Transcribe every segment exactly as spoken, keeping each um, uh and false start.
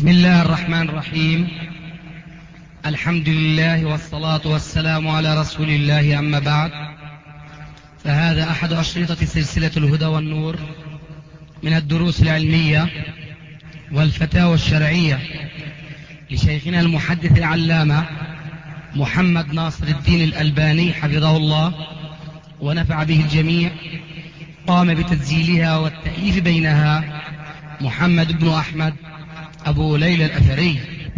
بسم الله الرحمن الرحيم. الحمد لله والصلاة والسلام على رسول الله، أما بعد، فهذا أحد أشرطة سلسلة الهدى والنور من الدروس العلمية والفتاوى الشرعية لشيخنا المحدث العلامة محمد ناصر الدين الألباني حفظه الله ونفع به الجميع. قام بتسجيلها والتأليف بينها محمد بن أحمد أبو ليلى الأثري.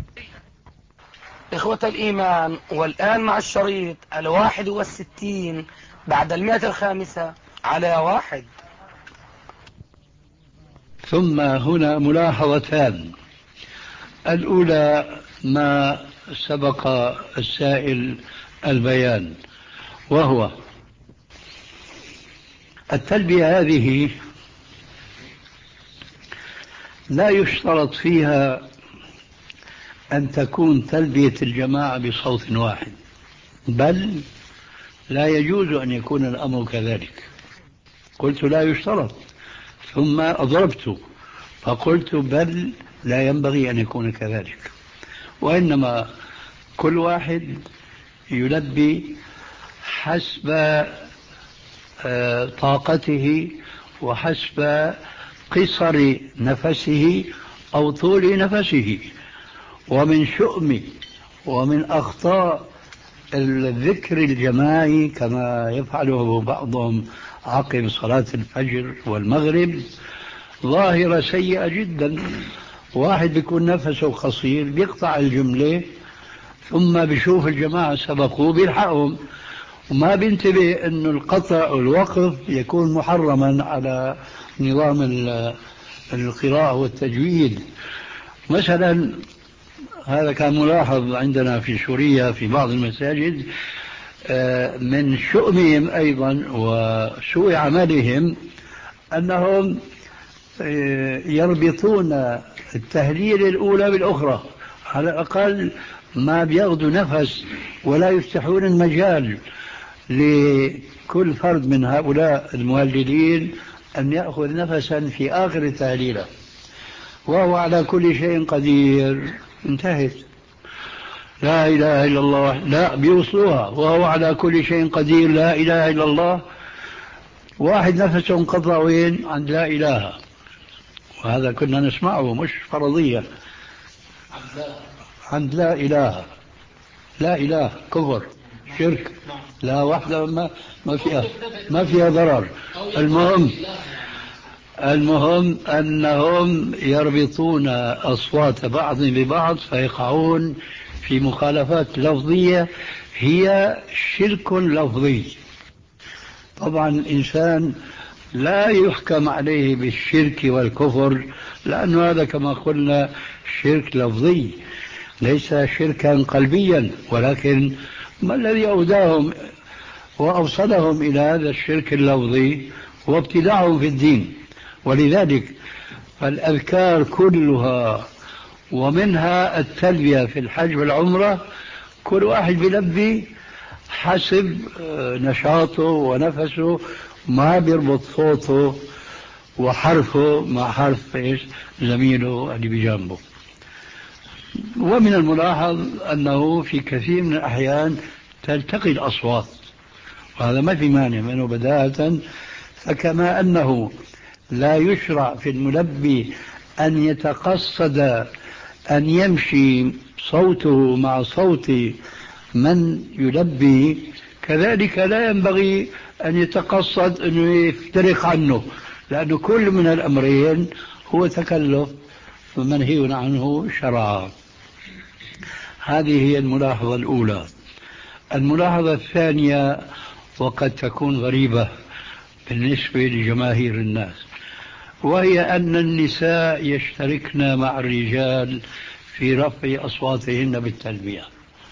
إخوة الإيمان، والآن مع الشريط الواحد والستين بعد المئة الخامسة على واحد. ثم هنا ملاحظتان. الأولى ما سبق السائل البيان، وهو التلبية هذه لا يشترط فيها أن تكون تلبية الجماعة بصوت واحد، بل لا يجوز أن يكون الأمر كذلك. قلت لا يشترط، ثم أضربت فقلت بل لا ينبغي أن يكون كذلك، وإنما كل واحد يلبي حسب طاقته وحسب قصر نفسه أو طول نفسه. ومن شؤم ومن أخطاء الذكر الجماعي كما يفعله بعضهم عقب صلاة الفجر والمغرب ظاهرة سيئة جدا. واحد بيكون نفسه قصير بيقطع الجملة، ثم بيشوف الجماعة سبقوه بيلحقهم، وما بينتبه أن القطع والوقف يكون محرما على نظام القراءة والتجويد. مثلا هذا كان ملاحظ عندنا في سوريا في بعض المساجد. من شؤمهم أيضا وسوء عملهم أنهم يربطون التهليل الأولى بالأخرى، على الأقل ما بياخذوا نفس ولا يفتحون المجال لكل فرد من هؤلاء المهللين أن يأخذ نفسا في آخر التهليلة. وهو على كل شيء قدير، انتهت. لا إله إلا الله، لا بيوصلوها وهو على كل شيء قدير، لا إله إلا الله. واحد نفسه انقطع وين؟ عند لا إله. وهذا كنا نسمعه مش فرضية، عند لا إله. لا إله كفر شرك، لا واحدة ما ما فيها ما فيها ضرر. المهم المهم أنهم يربطون أصوات بعض ببعض فيقعون في مخالفات لفظية هي شرك لفظي. طبعا الإنسان لا يحكم عليه بالشرك والكفر، لأن هذا كما قلنا شرك لفظي ليس شركا قلبيا، ولكن ما الذي أوداهم وأوصلهم إلى هذا الشرك اللفظي هو ابتداعهم في الدين. ولذلك فالأذكار كلها ومنها التلبية في الحج والعمرة كل واحد بيلبي حسب نشاطه ونفسه، ما بيربط صوته وحرفه مع حرف إيش زميله اللي بجانبه. ومن الملاحظ أنه في كثير من الأحيان تلتقي الأصوات، وهذا ما في مانع منه بداهة. فكما أنه لا يشرع في الملبي أن يتقصد أن يمشي صوته مع صوت من يلبي، كذلك لا ينبغي أن يتقصد أن يفترق عنه، لأن كل من الأمرين هو تكلف منهي عنه شرعا. هذه هي الملاحظة الأولى. الملاحظة الثانية وقد تكون غريبة بالنسبة لجماهير الناس، وهي أن النساء يشتركن مع الرجال في رفع أصواتهن بالتلبية.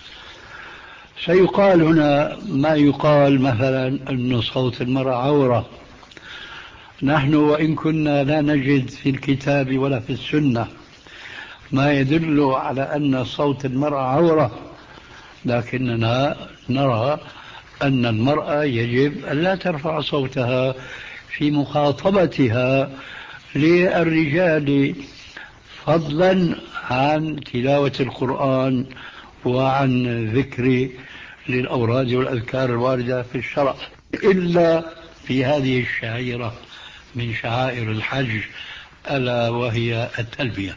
سيقال هنا ما يقال مثلا أن صوت المرأة عورة. نحن وإن كنا لا نجد في الكتاب ولا في السنة ما يدل على أن صوت المرأة عورة، لكننا نرى أن المرأة يجب أن لا ترفع صوتها في مخاطبتها للرجال، فضلا عن تلاوة القرآن وعن ذكر للأوراد والأذكار الواردة في الشرع إلا في هذه الشعيرة من شعائر الحج ألا وهي التلبية.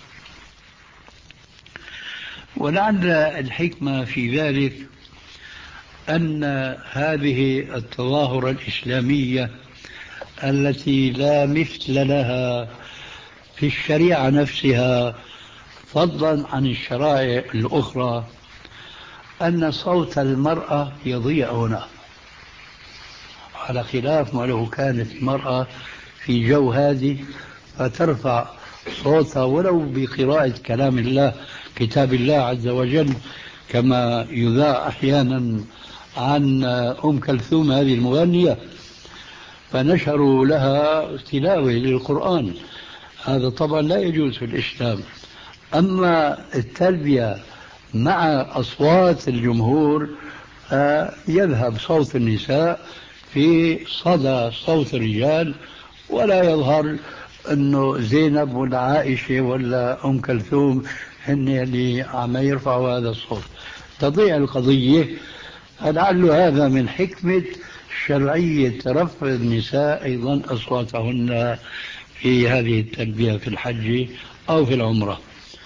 ولعل الحكمة في ذلك أن هذه التظاهرة الإسلامية التي لا مثل لها في الشريعة نفسها فضلا عن الشرائع الأخرى أن صوت المرأة يضيع هنا، على خلاف ما لو كانت المرأة في جو هادي فترفع صوتها ولو بقراءة كلام الله كتاب الله عز وجل، كما يذاع أحيانا عن أم كلثوم هذه المغنية فنشروا لها تلاوة للقرآن. هذا طبعا لا يجوز في الإسلام. أما التلبية مع أصوات الجمهور يذهب صوت النساء في صدى صوت الرجال، ولا يظهر أنه زينب ولا عائشة ولا أم كلثوم هن اللي عم يرفعوا هذا الصوت، تضيع القضية. لعل هذا من حكمة شرعية رفع النساء أيضا أصواتهن في هذه التلبية في الحج أو في العمرة.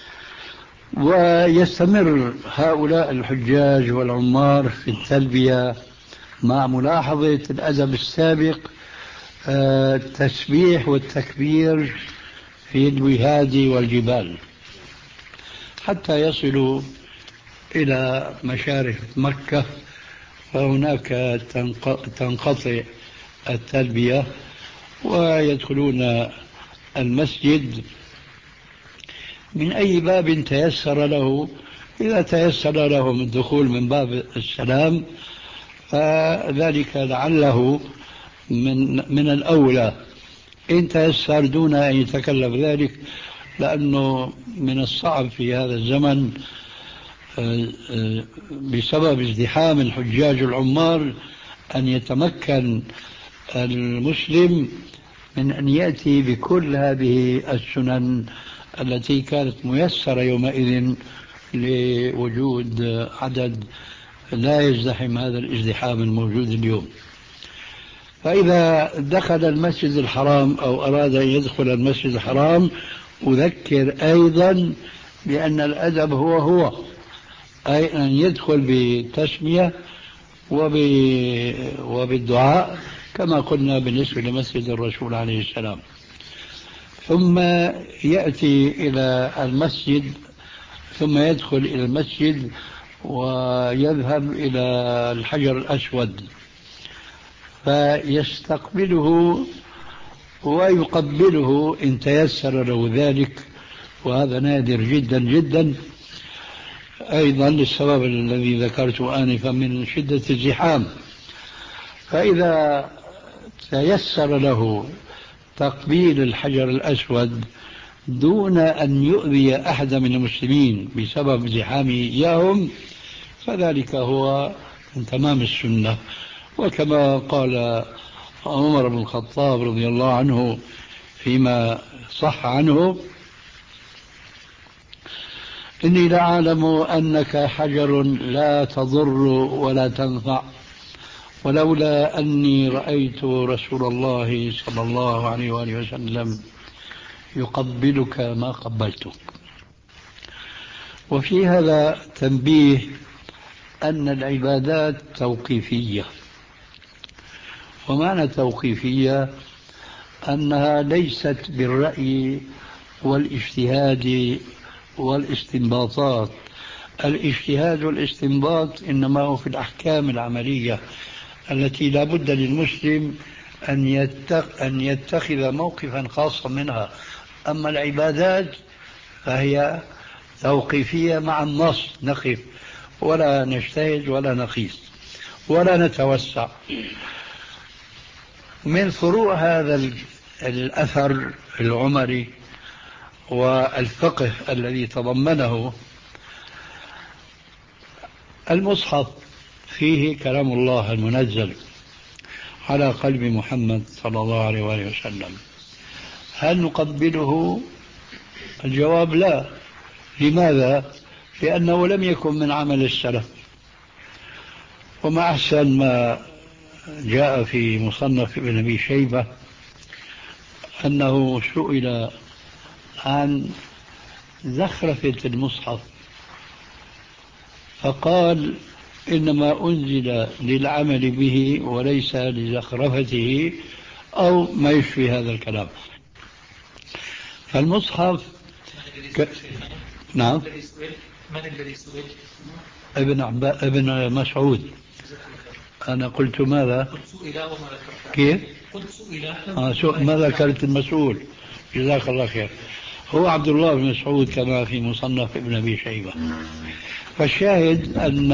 ويستمر هؤلاء الحجاج والعمار في التلبية مع ملاحظة الأدب السابق، التسبيح والتكبير في الوهاد والجبال، حتى يصلوا إلى مشارف مكة، فهناك تنقطع التلبية ويدخلون المسجد من أي باب تيسر له. إذا تيسر لهم الدخول من باب السلام فذلك لعله من, من الأولى، إن تيسر دون أن يتكلف ذلك، لأنه من الصعب في هذا الزمن بسبب ازدحام الحجاج العمار أن يتمكن المسلم من أن يأتي بكل هذه السنن التي كانت ميسرة يومئذ لوجود عدد لا يزدحم هذا الازدحام الموجود اليوم. فإذا دخل المسجد الحرام أو أراد أن يدخل المسجد الحرام أذكر أيضا بأن الأدب هو هو أي أن يدخل بتسمية وبالدعاء كما قلنا بالنسبة لمسجد الرسول عليه السلام، ثم يأتي إلى المسجد، ثم يدخل إلى المسجد ويذهب إلى الحجر الأسود فيستقبله ويقبله إن تيسر له ذلك، وهذا نادر جدا جدا أيضا للسبب الذي ذكرته آنفا من شدة الزحام. فإذا تيسر له تقبيل الحجر الأسود دون أن يؤذي أحد من المسلمين بسبب زحامه إياهم فذلك هو من تمام السنة. وكما قال عمر بن الخطاب رضي الله عنه فيما صح عنه: إني لأعلم أنك حجر لا تضر ولا تنفع، ولولا أني رأيت رسول الله صلى الله عليه وآله وسلم يقبلك ما قبلتك. وفي هذا تنبيه أن العبادات توقيفية، ومعنى توقيفية أنها ليست بالرأي والاجتهاد والاستنباطات. الاجتهاد والاستنباط إنما هو في الأحكام العملية التي لا بد للمسلم أن أن يتخذ موقفا خاصا منها. أما العبادات فهي توقيفية مع النص، نقف ولا نجتهد ولا نقيس ولا نتوسع. من فروع هذا الأثر العمري والفقه الذي تضمنه المصحف، فيه كلام الله المنزل على قلب محمد صلى الله عليه وآله وسلم. هل نقبله؟ الجواب لا، لماذا؟ لأنه لم يكن من عمل السلف. وما أحسن ما جاء في مصنف ابن أبي شيبة أنه سئل عن زخرفة المصحف فقال إنما أنزل للعمل به وليس لزخرفته أو ما يشفي هذا الكلام. فالمصحف ك... نعم. من الذي سئل؟ ابن عبا... ابن مسعود. أنا قلت ماذا؟ قلت سئل وما ذكرت. كيف؟ قلت سئل. آه سو... ما ذكرت المسؤول. جزاك الله خير. هو عبد الله بن مسعود كما في مصنف ابن أبي شيبة. فالشاهد أن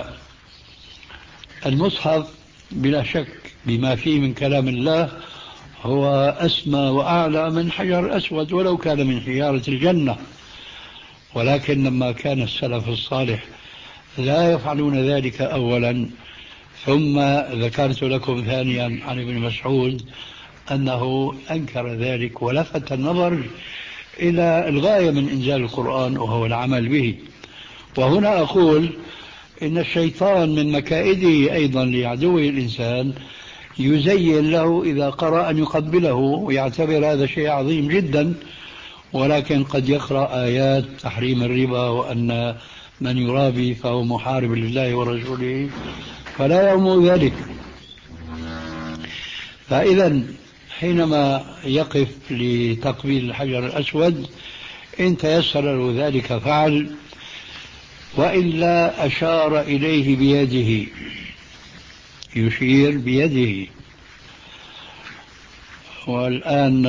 المصحف بلا شك بما فيه من كلام الله هو أسمى وأعلى من حجر أسود ولو كان من حجارة الجنة. ولكن لما كان السلف الصالح لا يفعلون ذلك أولا، ثم ذكرت لكم ثانيا عن ابن مسعود أنه أنكر ذلك ولفت النظر إلى الغاية من إنزال القرآن وهو العمل به. وهنا أقول إن الشيطان من مكائده أيضا لعدوه الإنسان يزين له إذا قرأ أن يقبله ويعتبر هذا شيء عظيم جدا، ولكن قد يقرأ آيات تحريم الربا وأن من يرابي فهو محارب لله ورسوله فلا يرمو ذلك. فإذا حينما يقف لتقبيل الحجر الأسود إن تيسر له ذلك فعل، وإلا أشار إليه بيده، يشير بيده. والآن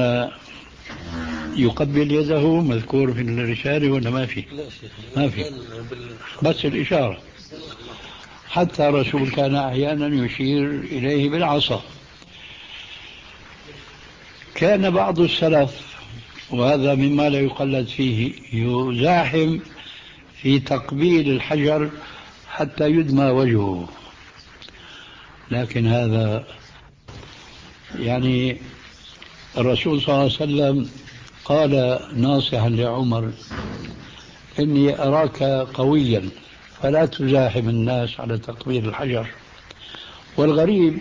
يقبل يده مذكور في الرسالة ولا ما في؟ ما في، بس الإشارة. حتى الرسول كان أحيانا يشير إليه بالعصا. كان بعض السلف وهذا مما لا يقلد فيه يزاحم في تقبيل الحجر حتى يدمى وجهه، لكن هذا يعني الرسول صلى الله عليه وسلم قال ناصحا لعمر إني أراك قويا فلا تزاحم الناس على تقبيل الحجر. والغريب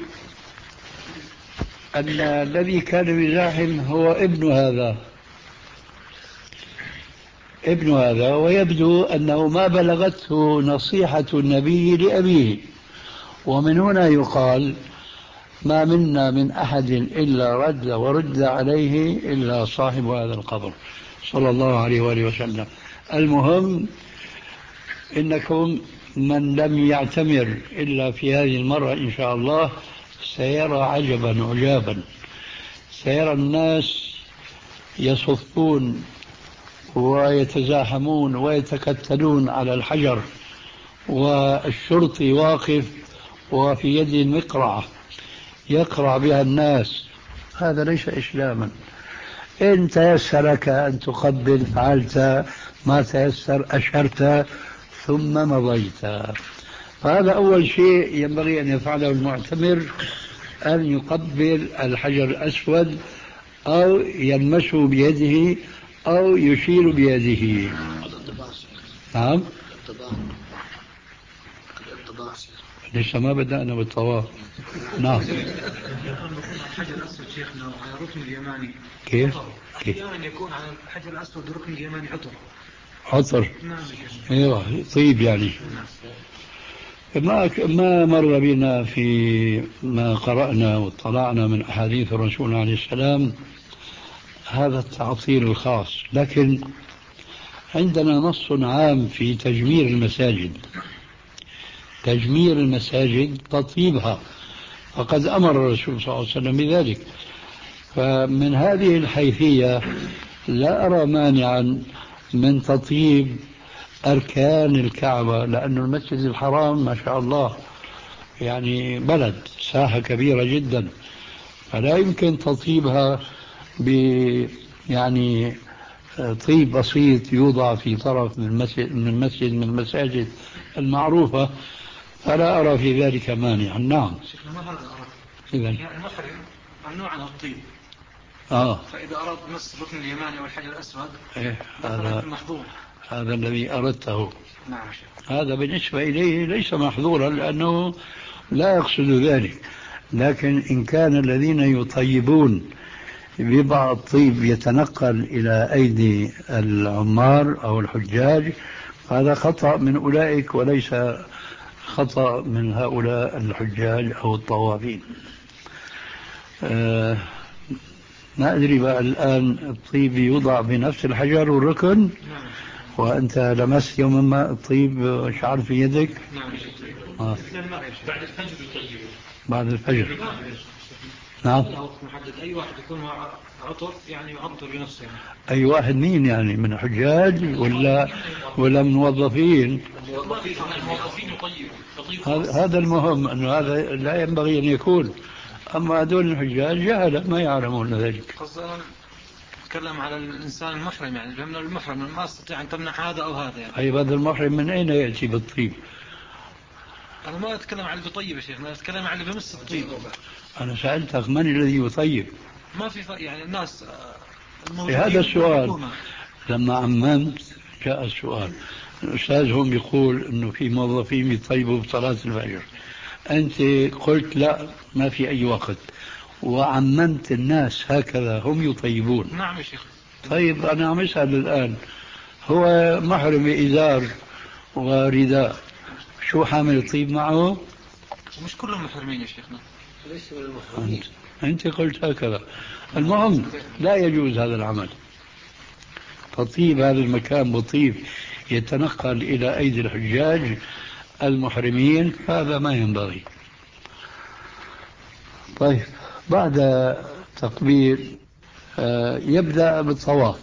أن الذي كان يزاحم هو ابن هذا ابن هذا ويبدو أنه ما بلغته نصيحة النبي لأبيه. ومن هنا يقال ما منا من أحد إلا رد ورد عليه إلا صاحب هذا القبر صلى الله عليه وآله وسلم. المهم إنكم من لم يعتمر إلا في هذه المرة إن شاء الله سيرى عجبا عجابا. سيرى الناس يصفون ويتزاحمون ويتكتلون على الحجر، والشرطي واقف وفي يده المقرعة يقرع بها الناس. هذا ليس إسلاما. إن تيسر لك أن تقبل فعلت، ما تيسر أشرت ثم مضيت. فهذا أول شيء ينبغي أن يفعله المعتمر، أن يقبل الحجر الأسود أو يلمسه بيده أو يشير بيده. نعم. لسه ما بدأنا بالطواف. نعم. الحجر الأسود شيخنا على الركن اليماني. كيف؟ كيف؟ أحيانا يكون على الحجر الأسود الركن اليماني عطر. عطر. نعم. ايوه طيب يعني. ما ما مر بنا في ما قرأنا واطلعنا من أحاديث الرسول عليه السلام هذا التعطيل الخاص، لكن عندنا نص عام في تجمير المساجد. تجمير المساجد تطيبها، فقد أمر الرسول صلى الله عليه وسلم بذلك. فمن هذه الحيثية لا أرى مانعا من تطيب أركان الكعبة، لأن المسجد الحرام ما شاء الله يعني بلد ساحة كبيرة جدا، فلا يمكن تطيبها ب يعني طيب بسيط يوضع في طرف من مسجد من مسجد من المساجد المعروفة، فلا أرى في ذلك مانعا. نعم. شيخنا ما هذا أراد؟ إذن المحرم ممنوع عن الطيب. آه. فإذا أراد مس الركن اليماني أو الحجر الأسود إيه هذا محظور. هذا الذي أردته. نعم. هذا بالنسبة إليه ليس محظورا لأنه لا يقصد ذلك، لكن إن كان الذين يطيبون ببعض الطيب يتنقل إلى أيدي العمار أو الحجاج هذا خطأ من أولئك وليس خطأ من هؤلاء الحجاج أو الطوافين. أه ما أدري بقى الآن الطيب يوضع بنفس الحجر والركن، وأنت لمست يوما ما الطيب شعر في يدك؟ نعم. آه. بعد الفجر يطيب. بعد الفجر. نعم. أي واحد يكون عطر يعني يعطر بنفسه يعني. أي واحد مين يعني من حجاج ولا ولا من موظفين؟ الموظفين يطيبوا. هذا المهم أنه هذا لا ينبغي أن يكون. أما هذول الحجاج جهلة ما يعلمون ذلك. تكلم على الإنسان المحرم يعني لأن المحرم ما استطيع أن تمنع هذا أو هذا يعني. أي هذا المحرم من أين يأتي بالطيب؟ أنا ما أتكلم عن اللي بيطيب يا شيخ، أنا أتكلم عن اللي بمس الطيب. أنا سألتك من الذي يطيب؟ ما في فرق يعني الناس الموجودين. هذا السؤال لما عممت جاء السؤال. الأستاذ هم يقول إنه في موظفين يطيبوا بصلاة الفجر، أنت قلت لا ما في أي وقت، وعممت الناس هكذا هم يطيبون. نعم يا شيخ. طيب أنا عم أسأل الآن، هو محرم بإزار ورداء، شو حامل الطيب معه؟ مش كلهم محرمين يا شيخنا. ليش أنت. أنت قلت هكذا. المهم لا يجوز هذا العمل. تطيب هذا المكان بطيب يتنقل إلى أيدي الحجاج المحرمين هذا ما ينبغي. طيب بعد تقبيل يبدأ بالطواف.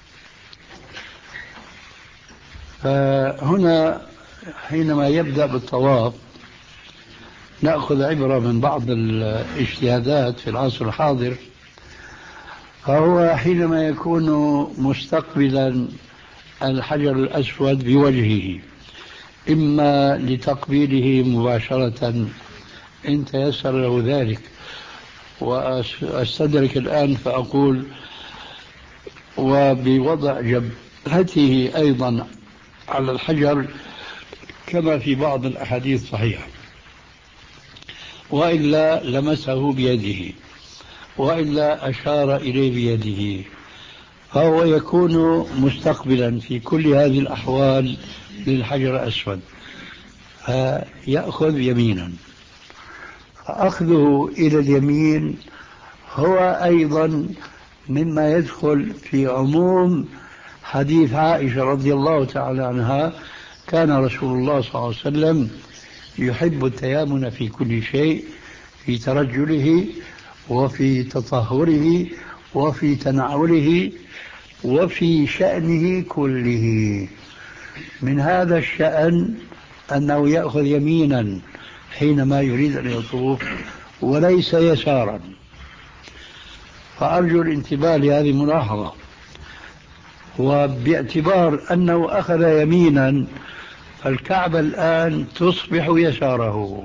فهنا حينما يبدأ بالطواف نأخذ عبرة من بعض الاجتهادات في العصر الحاضر. فهو حينما يكون مستقبلا الحجر الأسود بوجهه إما لتقبيله مباشرة إن تيسر له ذلك، وأستدرك الآن فأقول وبوضع جبهته أيضا على الحجر كما في بعض الأحاديث الصحيحة، وإلا لمسه بيده، وإلا أشار إليه بيده، فهو يكون مستقبلا في كل هذه الأحوال للحجر الأسود، فيأخذ يمينا. فأخذه إلى اليمين هو أيضا مما يدخل في عموم حديث عائشة رضي الله تعالى عنها: كان رسول الله صلى الله عليه وسلم يحب التيامن في كل شيء، في ترجله وفي تطهره وفي تنعله وفي شأنه كله. من هذا الشأن أنه يأخذ يمينا حينما يريد أن يطوف وليس يسارا. فأرجو الانتباه لهذه الملاحظة. وباعتبار أنه أخذ يمينا فالكعبة الآن تصبح يساره،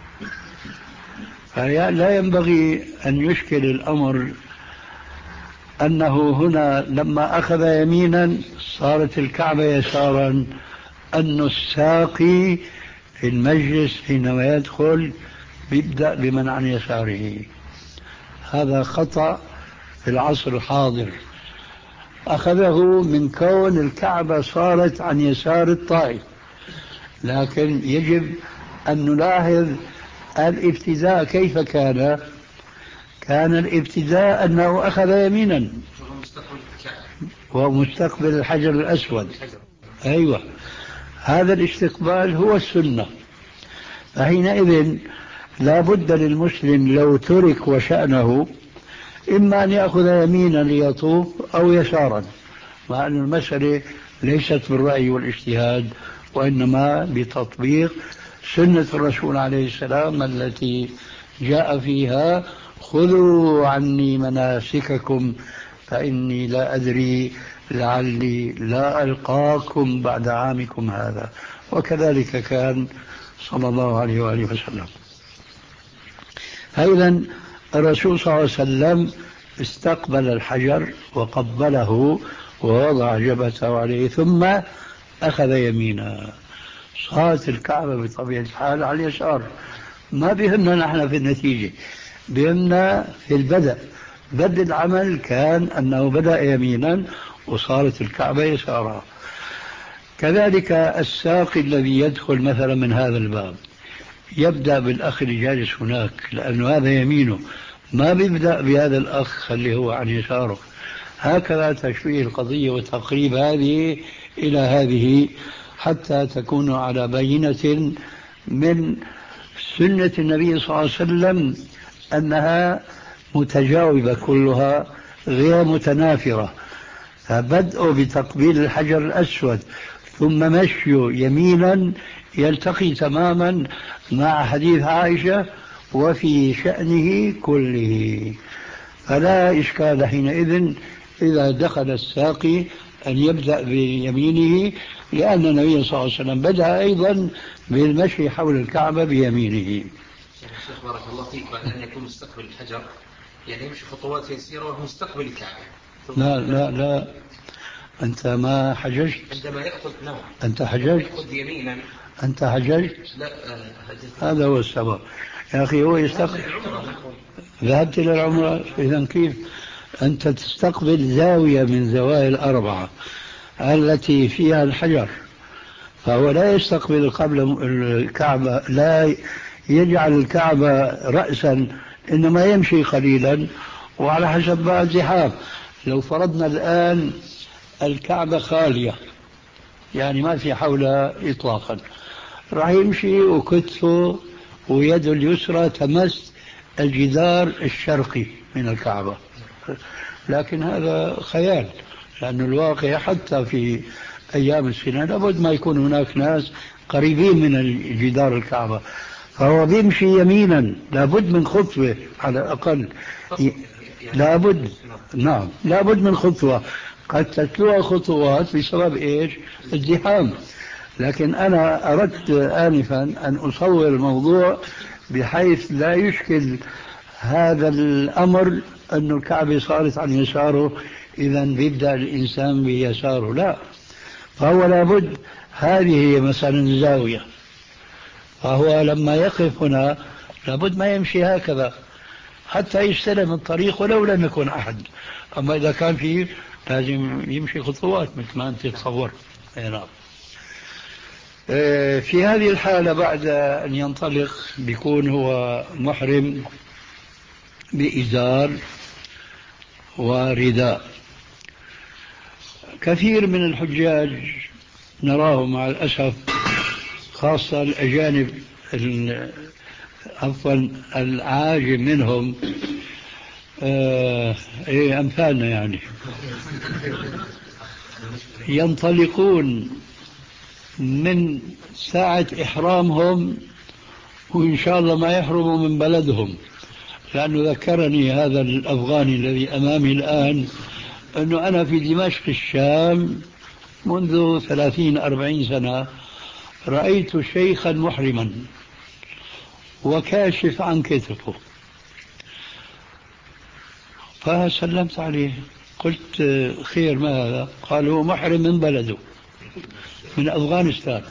فلا ينبغي أن يشكل الأمر أنه هنا لما أخذ يمينا صارت الكعبة يسارا، أن الساقي في المجلس حينما يدخل يبدأ بمن عن يساره. هذا خطأ في العصر الحاضر، أخذه من كون الكعبة صارت عن يسار الطائف، لكن يجب أن نلاحظ الابتداء كيف كان. كان الابتداء أنه أخذ يمينا ومستقبل الحجر الأسود. أيوة، هذا الاستقبال هو السنة. فحينئذ لا بد للمسلم لو ترك وشأنه إما أن يأخذ يمينا ليطوف أو يسارا، مع أن المسألة ليست بالرأي والاجتهاد وإنما بتطبيق سنة الرسول عليه السلام التي جاء فيها: خذوا عني مناسككم فإني لا أدري لعلي لا ألقاكم بعد عامكم هذا. وكذلك كان صلى الله عليه وآله وسلم. أيضا الرسول صلى الله عليه وسلم استقبل الحجر وقبله ووضع جبهته عليه ثم أخذ يمينا، صارت الكعبة بطبيعة الحال على اليسار. ما بهمنا نحن في النتيجة، بهمنا في البدء. بدء العمل كان أنه بدأ يمينا وصارت الكعبة يسارا. كذلك الساقي الذي يدخل مثلا من هذا الباب يبدأ بالأخ اللي جالس هناك، لأنه هذا يمينه، ما بيبدأ بهذا الأخ اللي هو عن يساره. هكذا تشبيه القضية وتقريب هذه إلى هذه، حتى تكونوا على بينة من سنة النبي صلى الله عليه وسلم أنها متجاوبة كلها غير متنافرة. فبدء بتقبيل الحجر الأسود ثم مشي يمينا يلتقي تماما مع حديث عائشة وفي شأنه كله، فلا إشكال حينئذ إذا دخل الساقي أن يبدأ بيمينه، لأن النبي صلى الله عليه وسلم بدأ أيضا بالمشي حول الكعبة بيمينه. شيخ بارك الله فيك، بعد أن يكون مستقبل الحجر يعني يمشي خطوات يسيرة وهو مستقبل الكعبة. لا لا لا، أنت ما حججت. عندما يأخذ نعم أنت حججت. يأخذ يمينا. أنت حججت. لا آه هذا هو السبب يا أخي. هو يستقبل. ذهبت إلى العمرة. إذن كيف أنت تستقبل زاوية من زوايا الأربعة التي فيها الحجر، فهو لا يستقبل قبل الكعبة، لا يجعل الكعبة رأسا، إنما يمشي قليلا وعلى حسب بقى الزحام. لو فرضنا الآن الكعبة خالية يعني ما في حولها إطلاقا، راح يمشي وكتفه ويده اليسرى تمس الجدار الشرقي من الكعبة، لكن هذا خيال، لأن الواقع حتى في أيام السنة لابد ما يكون هناك ناس قريبين من الجدار الكعبة، فهو بيمشي يمينا لابد من خطوة على الأقل، لابد نعم لابد من خطوة، قد تتلوها خطوات بسبب إيش؟ الزحام. لكن أنا أردت آنفا أن أصور الموضوع بحيث لا يشكل هذا الأمر أن الكعبة صارت عن يساره إذا بيبدأ الإنسان بيساره، لا، فهو لابد هذه مثلا زاوية، فهو لما يقف هنا لابد ما يمشي هكذا حتى يستلم الطريق ولو لم يكن أحد. أما إذا كان فيه لازم يمشي خطوات مثل ما أنت تصور. نعم. في هذه الحالة بعد أن ينطلق بيكون هو محرم بإزار ورداء. كثير من الحجاج نراهم مع الأسف، خاصة الأجانب عفوا العاجم منهم، آه إيه أمثالنا يعني، ينطلقون من ساعة إحرامهم وإن شاء الله ما يحرموا من بلدهم. لأنه ذكرني هذا الأفغاني الذي أمامي الآن أنه أنا في دمشق الشام منذ ثلاثين أربعين سنة رأيت شيخا محرما وكاشف عن كتفه، فسلمت عليه قلت خير ما هذا؟ قال هو محرم من بلده من أفغانستان.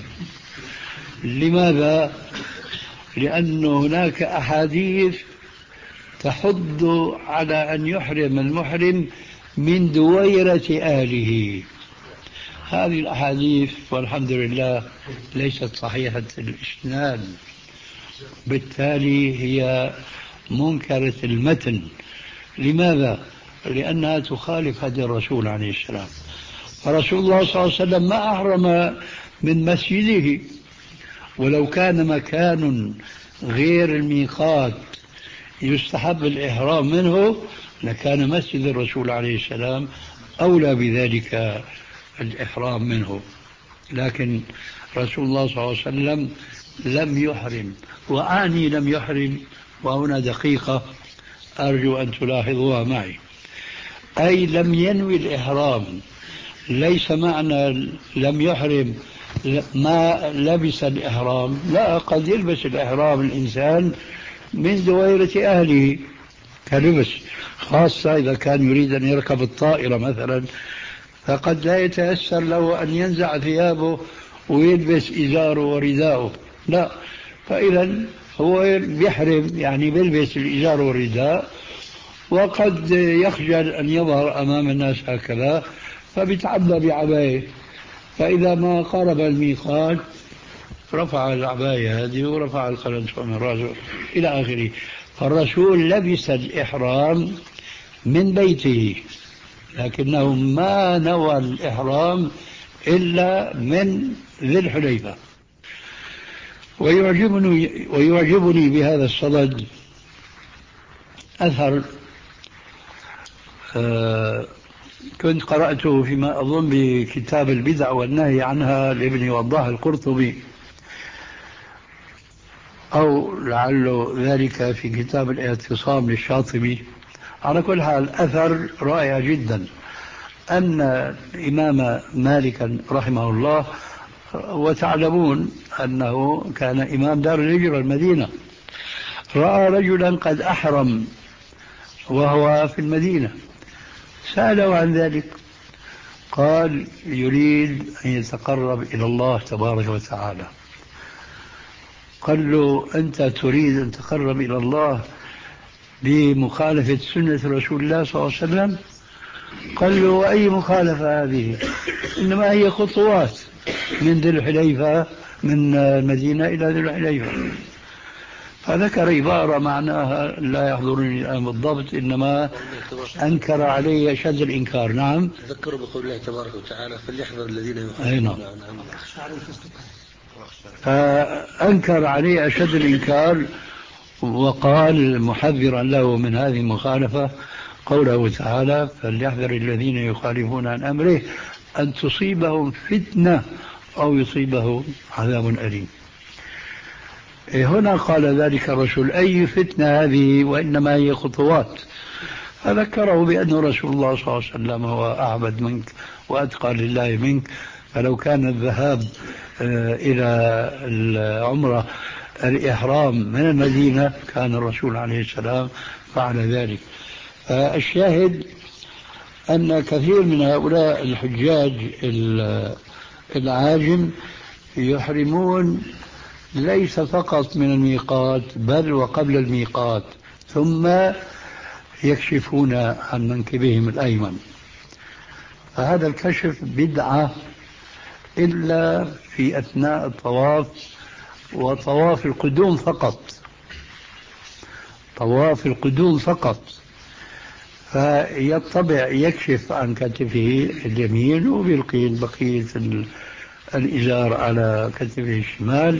لماذا؟ لأن هناك أحاديث تحض على أن يحرم المحرم من دويرة أهله. هذه الأحاديث والحمد لله ليست صحيحة الإسناد، بالتالي هي منكرة المتن. لماذا؟ لأنها تخالف هدي الرسول عليه السلام. فرسول الله صلى الله عليه وسلم ما أحرم من مسجده، ولو كان مكان غير الميقات يستحب الإحرام منه لكان مسجد الرسول عليه السلام أولى بذلك الإحرام منه. لكن رسول الله صلى الله عليه وسلم لم يحرم، وأعني لم يحرم، وهنا دقيقة أرجو أن تلاحظوها معي، أي لم ينوي الإحرام. ليس معنى لم يحرم ما لبس الإحرام، لا، قد يلبس الإحرام الإنسان من دويرة أهله كلبس، خاصة إذا كان يريد أن يركب الطائرة مثلا فقد لا يتيسر له أن ينزع ثيابه ويلبس إزاره ورداءه، لا. فإذا هو بيحرم، يعني بيلبس الإزار والرداء، وقد يخجل أن يظهر أمام الناس هكذا فبيتعبى بعباية. فإذا ما قارب الميقات رفع العباية هذه ورفع القلنسوة من رأسه إلى آخره. فالرسول لبس الإحرام من بيته، لكنه ما نوى الإحرام إلا من ذي الحليفة. ويعجبني, ويعجبني بهذا الصدد أثر آه كنت قرأته فيما أظن بكتاب البدع والنهي عنها لابن وضاح القرطبي، أو لعله ذلك في كتاب الاعتصام للشاطبي. على كل حال أثر رائع جدا، أن الإمام مالكا رحمه الله، وتعلمون أنه كان إمام دار الهجرة المدينة، رأى رجلا قد أحرم وهو في المدينة، سأله عن ذلك، قال يريد أن يتقرب إلى الله تبارك وتعالى. قال له أنت تريد أن تقرب إلى الله بمخالفة سنة رسول الله صلى الله عليه وسلم؟ قال له وأي مخالفة هذه؟ إنما هي خطوات من ذي الحليفة، من المدينة إلى ذي الحليفة. فذكر عبارة معناها لا يحضرني الآن بالضبط، إنما أنكر عليه أشد الإنكار. نعم، ذكروا بقول الله تبارك وتعالى فليحذر الذين يخالفون عن أمره. فأنكر عليه أشد الإنكار، وقال محذرا له من هذه المخالفة قوله تعالى فليحذر الذين يخالفون عن أمره أن تصيبهم فتنة أو يصيبهم عذاب أليم. هنا قال ذلك الرسول أي فتنة هذه وإنما هي خطوات. فذكره بأن رسول الله صلى الله عليه وسلم هو أعبد منك وأتقى لله منك، فلو كان الذهاب إلى العمرة الإحرام من المدينة كان الرسول عليه السلام فعل ذلك. الشاهد أن كثير من هؤلاء الحجاج العاجم يحرمون ليس فقط من الميقات بل وقبل الميقات، ثم يكشفون عن منكبهم الأيمن. فهذا الكشف بدعة إلا في أثناء الطواف وطواف القدوم فقط، طواف القدوم فقط. فيطبع يكشف عن كتفه اليمين وبيلقي بقية الإزار على كتفه الشمال،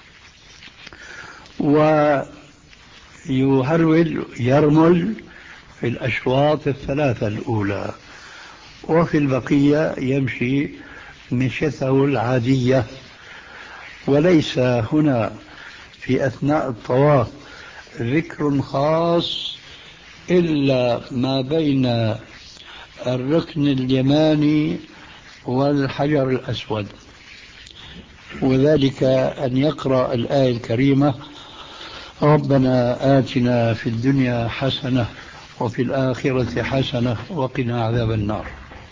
ويهرول يرمل في الأشواط الثلاثة الأولى، وفي البقية يمشي مشيته العادية. وليس هنا في أثناء الطواف ذكر خاص إلا ما بين الركن اليماني والحجر الأسود، وذلك أن يقرأ الآية الكريمة ربنا آتنا في الدنيا حسنة وفي الآخرة حسنة وقنا عذاب النار.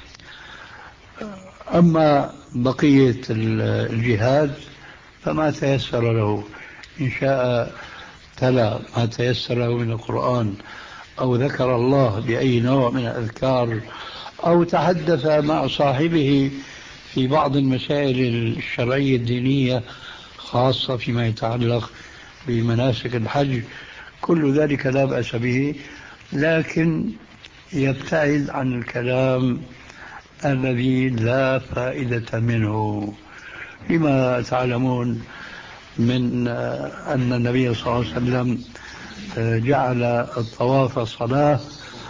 أما بقية الجهاد فما تيسر له، إن شاء تلا ما تيسر له من القرآن، أو ذكر الله بأي نوع من الأذكار، أو تحدث مع صاحبه في بعض المسائل الشرعية الدينية خاصة فيما يتعلق بمناسك الحج، كل ذلك لا بأس به، لكن يبتعد عن الكلام الذي لا فائدة منه، لما تعلمون من أن النبي صلى الله عليه وسلم جعل الطواف صلاة،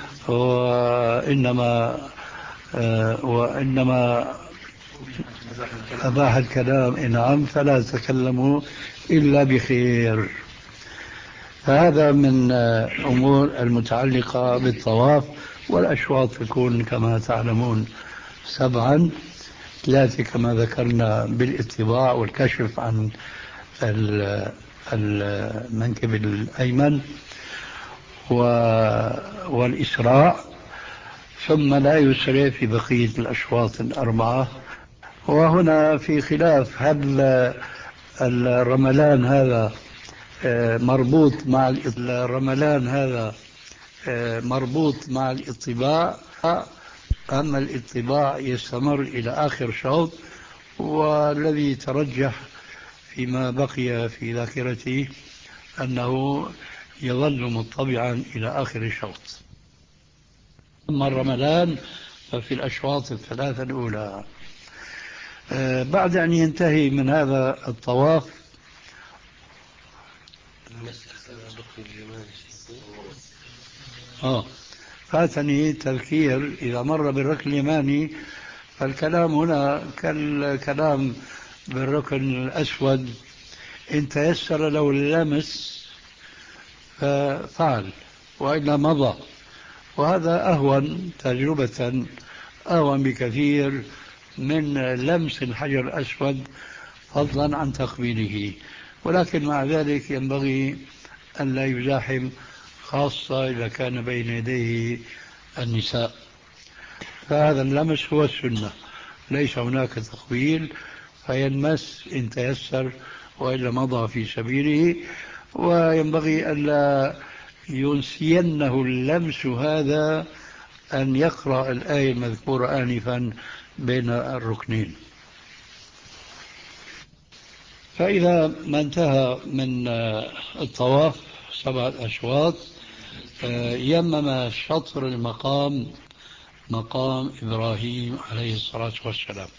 وإنما وإنما أباح الكلام نعم فلا تكلموا إلا بخير. فهذا من أمور المتعلقة بالطواف. والأشواط تكون كما تعلمون سبعا، ثلاثة كما ذكرنا بالاتباع والكشف عن المنكب الأيمن والإسراع، ثم لا يسرع في بقية الأشواط الأربعة. وهنا في خلاف، هل الرملان هذا مربوط مع الرملان هذا مربوط مع الاطباع، أما الاطباع يستمر إلى آخر شوط. والذي ترجح فيما بقي في ذاكرتي أنه يظل مطبعا إلى آخر الشوط. أما الرملان ففي الأشواط الثلاثة الأولى. بعد أن ينتهي من هذا الطواف آه فاتني تذكير، إذا مر بالركن اليماني فالكلام هنا كالكلام بالركن الأسود، إن تيسر له اللمس ففعل وإلا مضى، وهذا أهون تجربة، أهون بكثير من لمس الحجر الأسود فضلا عن تقبيله. ولكن مع ذلك ينبغي أن لا يزاحم، خاصة إذا كان بين يديه النساء، فهذا اللمس هو السنة، ليس هناك تقبيل، فيلمس إن تيسر وإلا مضى في سبيله. وينبغي ألا ينسينه اللمس هذا أن يقرأ الآية المذكورة آنفا بين الركنين. فإذا ما انتهى من الطواف سبعة أشواط يمم شطر المقام، مقام إبراهيم عليه الصلاة والسلام.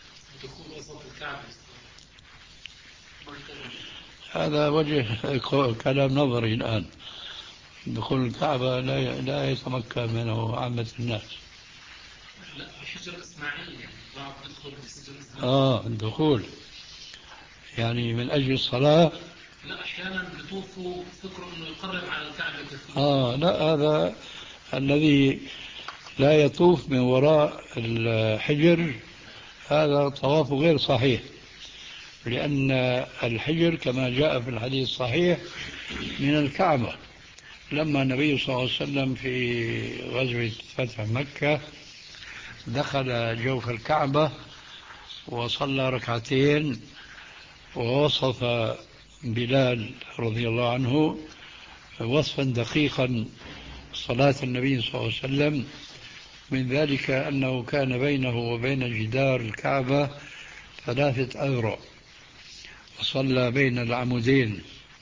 هذا وجه كلام نظري الآن. دخول الكعبة لا لا يتمكن منه عامة الناس. لا حجر إسماعيل بعض يدخل بحجر إسماعيل. آه الدخول يعني من أجل الصلاة. لا أحيانا بيطوفوا فكروا إنه يقرب على الكعبة كثير. آه لا، هذا الذي لا يطوف من وراء الحجر هذا طواف غير صحيح، لأن الحجر كما جاء في الحديث الصحيح من الكعبة. لما النبي صلى الله عليه وسلم في غزوة فتح مكة دخل جوف الكعبة وصلى ركعتين، ووصف بلال رضي الله عنه وصفا دقيقا صلاة النبي صلى الله عليه وسلم، من ذلك أنه كان بينه وبين جدار الكعبة ثلاثة أذرع، وصلى بين العمودين.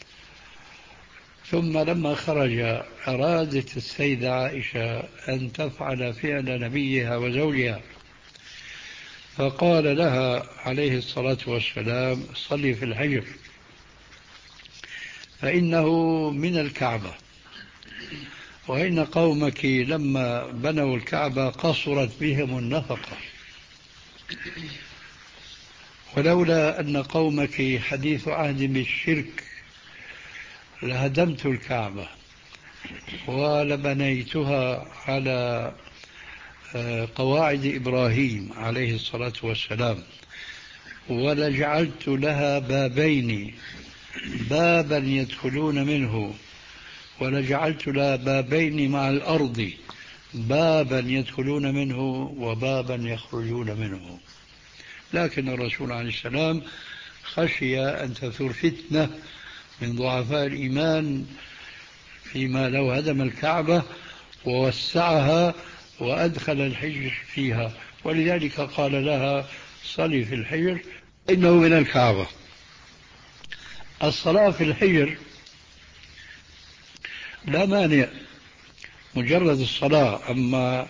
ثم لما خرج أرادت السيدة عائشة أن تفعل فعل نبيها وزوجها، فقال لها عليه الصلاة والسلام صلي في الحجر فإنه من الكعبة، وإن قومك لما بنوا الكعبة قصرت بهم النفقة، ولولا أن قومك حديث عهد بالشرك لهدمت الكعبة ولبنيتها على قواعد إبراهيم عليه الصلاة والسلام، ولجعلت لها بابين، بابا يدخلون منه، ولجعلت لها بابين مع الأرض، بابا يدخلون منه وبابا يخرجون منه. لكن الرسول عليه السلام خشي أن تثور فتنة من ضعفاء الإيمان فيما لو هدم الكعبة ووسعها وأدخل الحجر فيها، ولذلك قال لها صلي في الحجر إنه من الكعبة. الصلاة في الحجر لا مانع، مجرد الصلاة. أما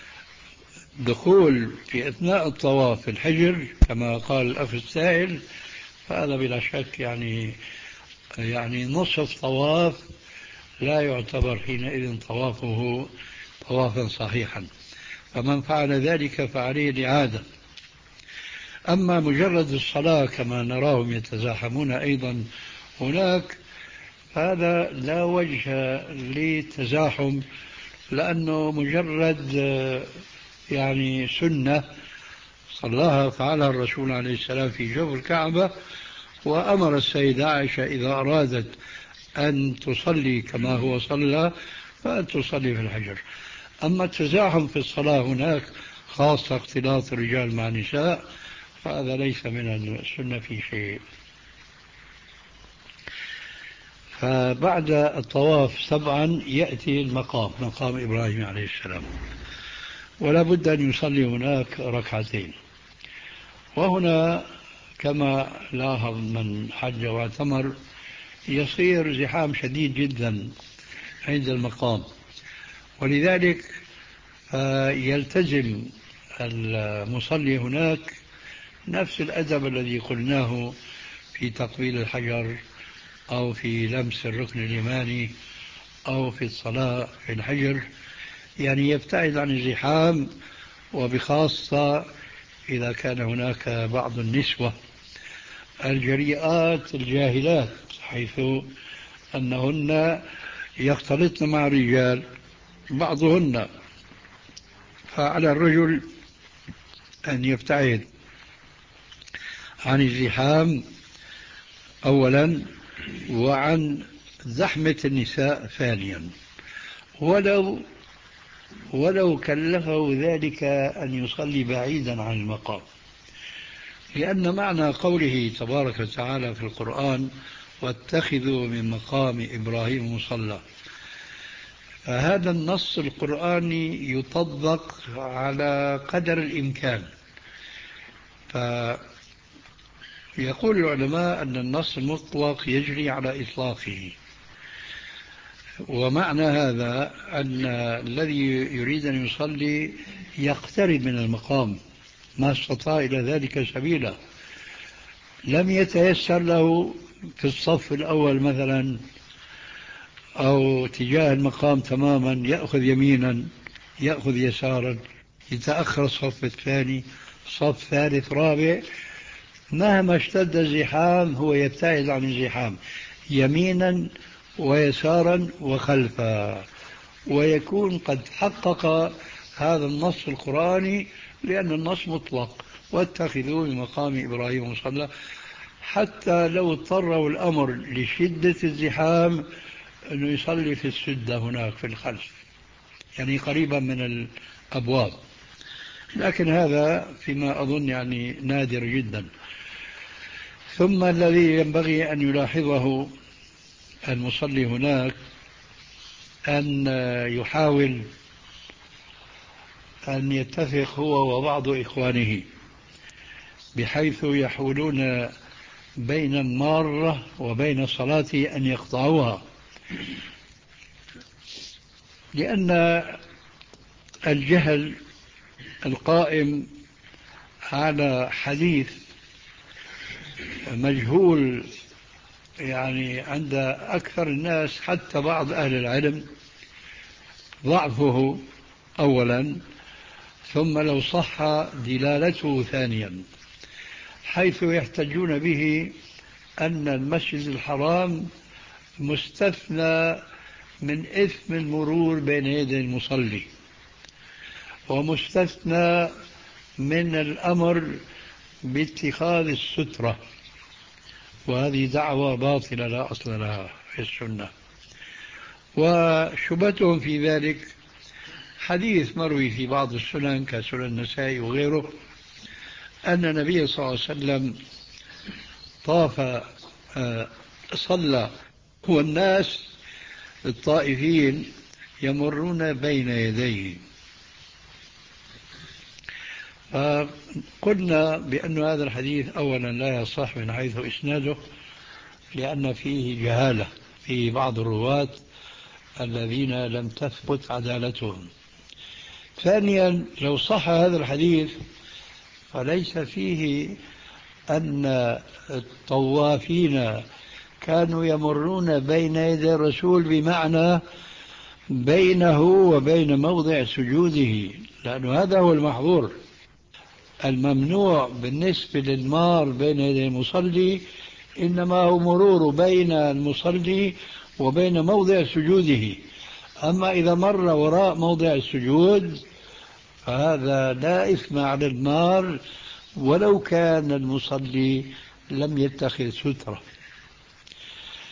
دخول في أثناء الطواف في الحجر كما قال الأخ السائل فهذا بلا شك يعني يعني نصف طواف لا يعتبر حينئذ طوافه طوافا صحيحا، فمن فعل ذلك فعليه الإعادة. أما مجرد الصلاة كما نراهم يتزاحمون أيضا هناك، هذا لا وجه للتزاحم، لأنه مجرد يعني سنة صلاها فعلها الرسول عليه السلام في جوف الكعبة، وأمر السيدة عائشة إذا أرادت أن تصلي كما هو صلى فأن تصلي في الحجر. أما التزاحم في الصلاة هناك خاصة اختلاط الرجال مع النساء فهذا ليس من السنة في شيء. فبعد الطواف سبعا يأتي المقام، مقام إبراهيم عليه السلام، ولا بد أن يصلي هناك ركعتين. وهنا كما لاحظ من حج واعتمر يصير زحام شديد جدا عند المقام، ولذلك يلتزم المصلي هناك نفس الأدب الذي قلناه في تقبيل الحجر أو في لمس الركن اليماني أو في الصلاة في الحجر، يعني يبتعد عن الزحام، وبخاصة إذا كان هناك بعض النسوة الجريئات الجاهلات حيث أنهن يختلطن مع الرجال بعضهن، فعلى الرجل أن يبتعد عن الزحام أولا وعن زحمة النساء ثانيا، ولو ولو كلفه ذلك أن يصلي بعيدا عن المقام، لأن معنى قوله تبارك وتعالى في القرآن واتخذوا من مقام إبراهيم مصلى، فهذا النص القرآني يطبق على قدر الإمكان. فيقول العلماء أن النص المطلق يجري على إطلاقه، ومعنى هذا أن الذي يريد أن يصلي يقترب من المقام ما استطاع إلى ذلك سبيلا، لم يتيسر له في الصف الأول مثلا أو تجاه المقام تماما يأخذ يمينا يأخذ يسارا، يتأخر الصف الثاني صف ثالث رابع، مهما اشتد الزحام هو يبتعد عن الزحام يمينا ويسارا وخلفا، ويكون قد حقق هذا النص القرآني، لأن النص مطلق واتخذوا من مقام إبراهيم مصلى، حتى لو اضطروا الأمر لشدة الزحام أنه يصلي في السدة هناك في الخلف، يعني قريبا من الأبواب، لكن هذا فيما أظن يعني نادر جدا. ثم الذي ينبغي أن يلاحظه المصلي هناك أن يحاول أن يتفق هو وبعض إخوانه بحيث يحولون بين المارة وبين صلاته أن يقطعوها، لأن الجهل القائم على حديث مجهول يعني عند أكثر الناس حتى بعض أهل العلم ضعفه أولا، ثم لو صح دلالته ثانيا، حيث يحتجون به أن المسجد الحرام مستثنى من إثم المرور بين يدي المصلي، ومستثنى من الأمر باتخاذ السترة، وهذه دعوة باطلة لا أصل لها في السنة. وشبهتهم في ذلك حديث مروي في بعض السنن كسنن النسائي وغيره أن النبي صلى الله عليه وسلم طاف صلى والناس الطائفين يمرون بين يديه، فقلنا بأن هذا الحديث أولا لا يصح من حيث إسناده، لأن فيه جهالة في بعض الرواة الذين لم تثبت عدالتهم. ثانيا لو صح هذا الحديث فليس فيه أن الطوافين كانوا يمرون بين يدي الرسول بمعنى بينه وبين موضع سجوده، لأن هذا هو المحظور. الممنوع بالنسبة للمار بين يدي المصلي إنما هو مرور بين المصلي وبين موضع سجوده، أما إذا مر وراء موضع السجود فهذا لا إثم على المار ولو كان المصلي لم يتخذ سترة،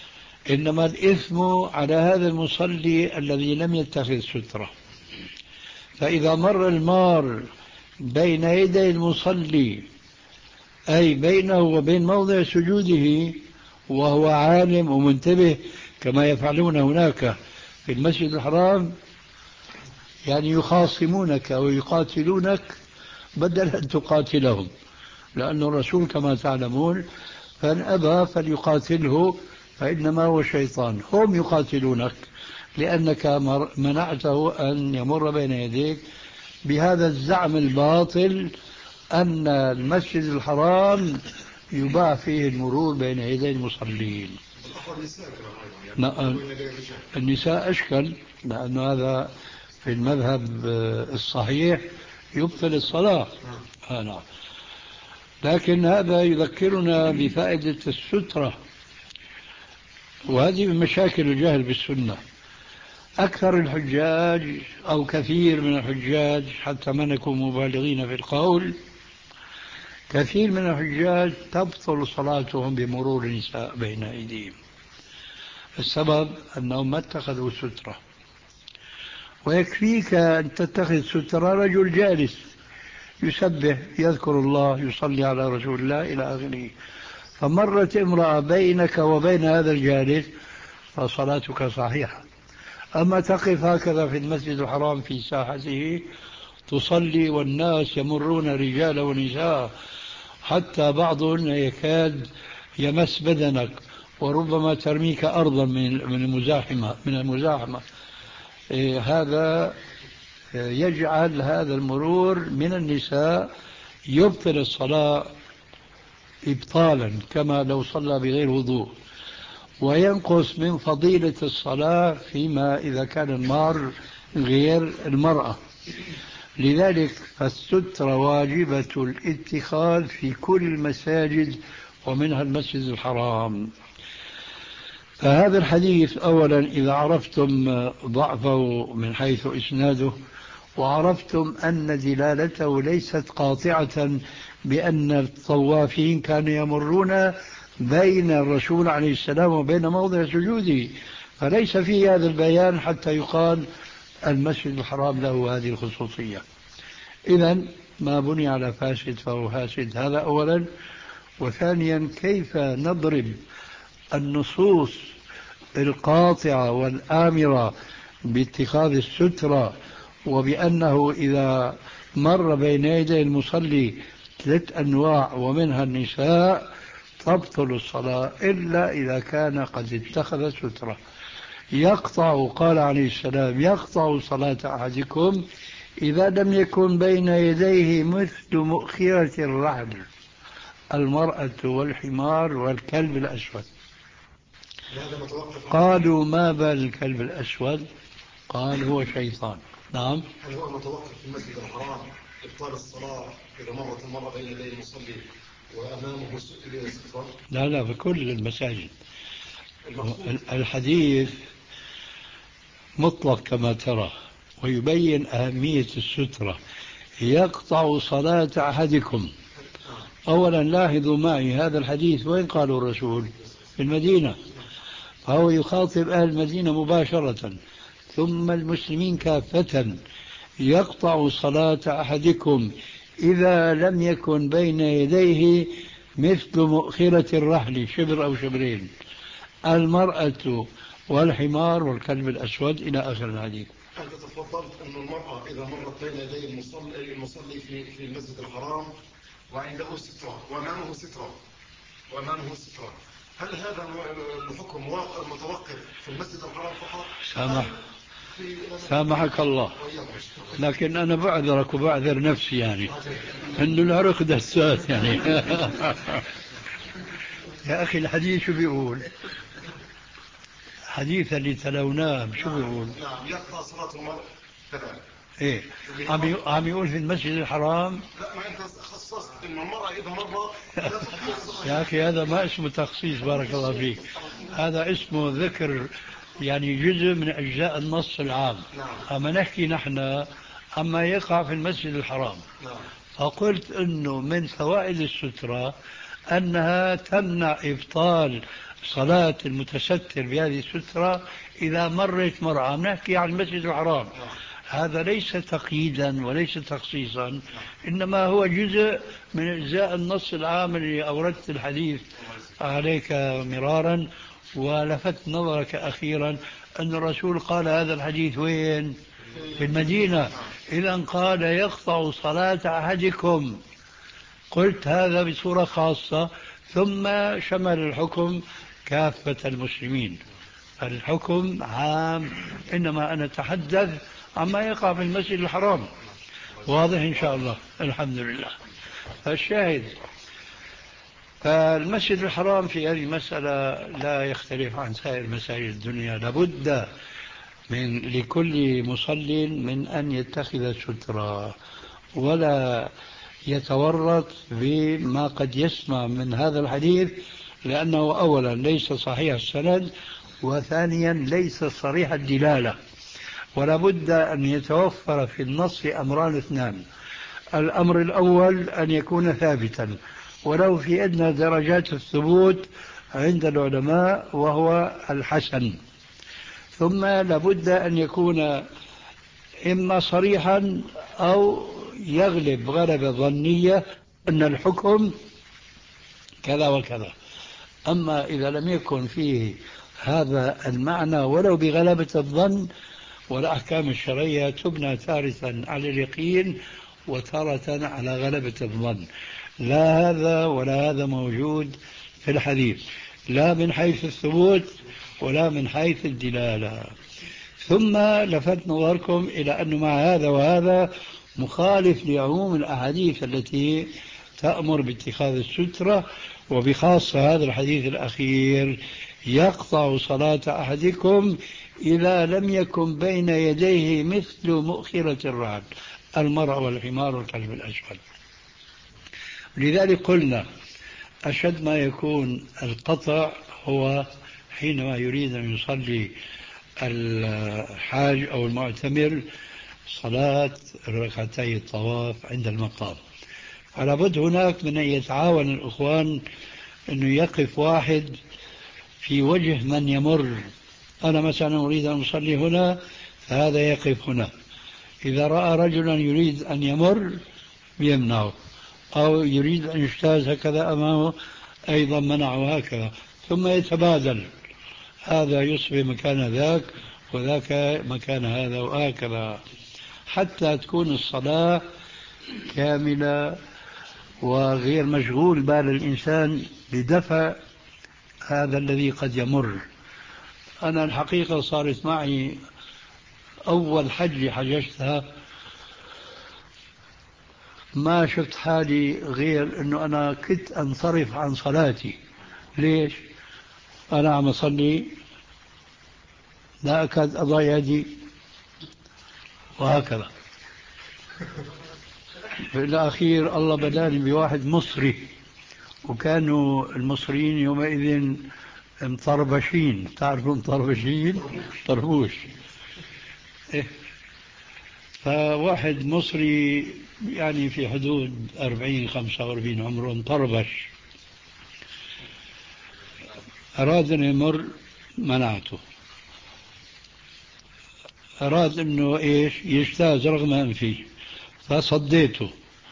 إنما الإثم على هذا المصلي الذي لم يتخذ سترة. فإذا مر المار بين يدي المصلي أي بينه وبين موضع سجوده وهو عالم ومنتبه كما يفعلون هناك في المسجد الحرام، يعني يخاصمونك ويقاتلونك بدل أن تقاتلهم، لأن الرسول كما تعلمون فإن أبى فليقاتله فإنما هو شيطان. هم يقاتلونك لأنك منعته أن يمر بين يديك بهذا الزعم الباطل أن المسجد الحرام يباح فيه المرور بين يدي المصلين. النساء أشكل، لأن هذا في المذهب الصحيح يبطل الصلاة. آه نعم. لكن هذا يذكرنا بفائدة السترة، وهذه من مشاكل الجهل بالسنة. أكثر الحجاج أو كثير من الحجاج، حتى ما نكون مبالغين في القول، كثير من الحجاج تبطل صلاتهم بمرور النساء بين أيديهم. السبب أنهم ما اتخذوا سترة. ويكفيك أن تتخذ سترة رجل جالس يسبح يذكر الله يصلي على رسول الله إلى آخره، فمرت امرأة بينك وبين هذا الجالس فصلاتك صحيحة. أما تقف هكذا في المسجد الحرام في ساحته تصلي والناس يمرون رجال ونساء، حتى بعضهم يكاد يمس بدنك وربما ترميك أرضا من المزاحمة من المزاحمة إيه هذا يجعل هذا المرور من النساء يبطل الصلاة إبطالا كما لو صلى بغير وضوء، وينقص من فضيلة الصلاة فيما إذا كان المار غير المرأة. لذلك فالسترة واجبة الاتخاذ في كل المساجد ومنها المسجد الحرام. فهذا الحديث أولا إذا عرفتم ضعفه من حيث إسناده، وعرفتم أن دلالته ليست قاطعة بأن الطوافين كانوا يمرون بين الرسول عليه السلام وبين موضع سجوده، فليس فيه هذا البيان حتى يقال المسجد الحرام له هذه الخصوصية. إذن ما بني على فاسد فهو فاسد، هذا أولا. وثانيا كيف نضرب النصوص القاطعة والآمرة باتخاذ السترة وبأنه إذا مر بين يدي المصلي ثلاث أنواع ومنها النساء تبطل الصلاة إلا إذا كان قد اتخذ سترة. يقطع، قال عليه السلام، يقطع صلاة أحدكم إذا لم يكن بين يديه مثل مؤخرة الرحل، المرأة والحمار والكلب الأسود. قالوا ما بال الكلب الأسود؟ قال هو شيطان. نعم. هل هو متوقف في المسجد الحرام إبطال الصلاة إذا مرت المرأة بين يدي المصلي وأمامه سترة؟ لا لا، في كل المساجد. الحديث مطلق كما ترى ويبين أهمية السترة. يقطع صلاة أحدكم. أولا لاحظوا معي هذا الحديث وين قالوا الرسول؟ في المدينة، فهو يخاطب أهل المدينة مباشرة ثم المسلمين كافة. يقطع صلاة أحدكم إذا لم يكن بين يديه مثل مؤخرة الرحل، شبر أو شبرين، المرأة والحمار والكلب الأسود إلى آخر الحديث. أنت تفضلت أن المرأة إذا مرت بين يدي المصلي, المصلي في, في المسجد الحرام وعنده سترة وأمامه سترة وأمامه سترة، هل هذا الحكم متوقف في المسجد الحرام فقط؟ سامح سامحك الله، لكن أنا بعذرك وبعذر نفسي، يعني إنه العرق دسات يعني. يا أخي الحديث شو بيقول؟ حديث اللي تلوناه شو بيقول؟ نعم، يقطع صلاة المرأة كذلك. ايه عم عم يقول في المسجد الحرام؟ لا، ما انت خصصت ان المرأة اذا مرة يا اخي هذا ما اسمه تخصيص، بارك الله فيك، هذا اسمه ذكر، يعني جزء من اجزاء النص العام. اما نحكي نحن اما يقع في المسجد الحرام. فقلت انه من فوائد السترة انها تمنع ابطال صلاة المتستر بهذه السترة إذا مرت مرأة. نحكي عن المسجد الحرام، هذا ليس تقييدا وليس تخصيصا، إنما هو جزء من إجزاء النص العام اللي أوردت الحديث عليك مرارا. ولفت نظرك أخيرا أن الرسول قال هذا الحديث وين؟ في المدينة. إذا قال يقطع صلاة أحدكم، قلت هذا بصورة خاصة، ثم شمل الحكم كافة المسلمين. الحكم عام، إنما أنا أتحدث عما يقع في المسجد الحرام. واضح إن شاء الله؟ الحمد لله. الشاهد، فالمسجد الحرام في هذه المسألة لا يختلف عن سائر مساجد الدنيا. لابد من لكل مصل من أن يتخذ سترة ولا يتورط بما قد يسمع من هذا الحديث، لأنه أولا ليس صحيح السند، وثانيا ليس صريح الدلالة. ولا بد أن يتوفر في النص أمران اثنان. الأمر الأول أن يكون ثابتا ولو في أدنى درجات الثبوت عند العلماء، وهو الحسن. ثم لابد أن يكون إما صريحا أو يغلب غلبة ظنية أن الحكم كذا وكذا. أما إذا لم يكن فيه هذا المعنى ولو بغلبة الظن، والأحكام الشرعية تبنى تارة على اليقين وتارة على غلبة الظن. لا هذا ولا هذا موجود في الحديث، لا من حيث الثبوت ولا من حيث الدلالة. ثم لفت نظركم إلى أنه مع هذا وهذا مخالف لعموم الأحاديث التي تأمر باتخاذ السترة، وبخاصة هذا الحديث الأخير: يقطع صلاة أحدكم إذا لم يكن بين يديه مثل مؤخرة الرعد، المرء والحمار والكلب الأسود. لذلك قلنا أشد ما يكون القطع هو حينما يريد أن يصلي الحاج أو المعتمر صلاة ركعتي الطواف عند المقام. فلا بد هناك من أن يتعاون الإخوان أنه يقف واحد في وجه من يمر. أنا مثلا أريد أن أصلي هنا، فهذا يقف هنا. إذا رأى رجلا يريد أن يمر يمنعه، أو يريد أن يجتاز هكذا أمامه أيضا منعه هكذا، ثم يتبادل، هذا يصبح مكان ذاك وذاك مكان هذا وهكذا، حتى تكون الصلاة كاملة وغير مشغول بال الإنسان بدفع هذا الذي قد يمر. أنا الحقيقة صارت معي أول حج حججتها ما شفت حالي غير أنه أنا كنت أنصرف عن صلاتي. ليش؟ أنا عم أصلي لا أكاد أضع يدي وهكذا. في الأخير الله بداني بواحد مصري، وكانوا المصريين يومئذ مطربشين. تعرفوا مطربشين؟ طربوش. إيه. فواحد مصري يعني في حدود أربعين خمسة وأربعين عمره مطربش، أراد أن يمر منعته. أراد أنه إيش يجتاز رغم أنفي، فصديته.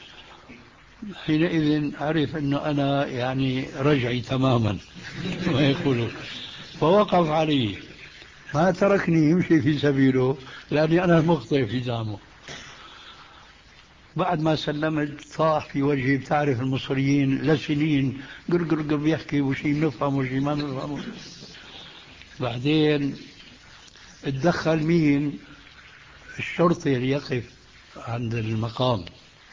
حينئذ عرف أنه أنا يعني رجعي تماما ما يقولون، فوقف علي، ما تركني يمشي في سبيله لأني أنا المخطئ في زعمه. بعد ما سلمت صاح في وجهي. بتعرف المصريين لسنين قرقر بيحكي وشي نفهم وشي ما نفهم. بعدين اتدخل مين؟ الشرطي اللي يقف عند المقام.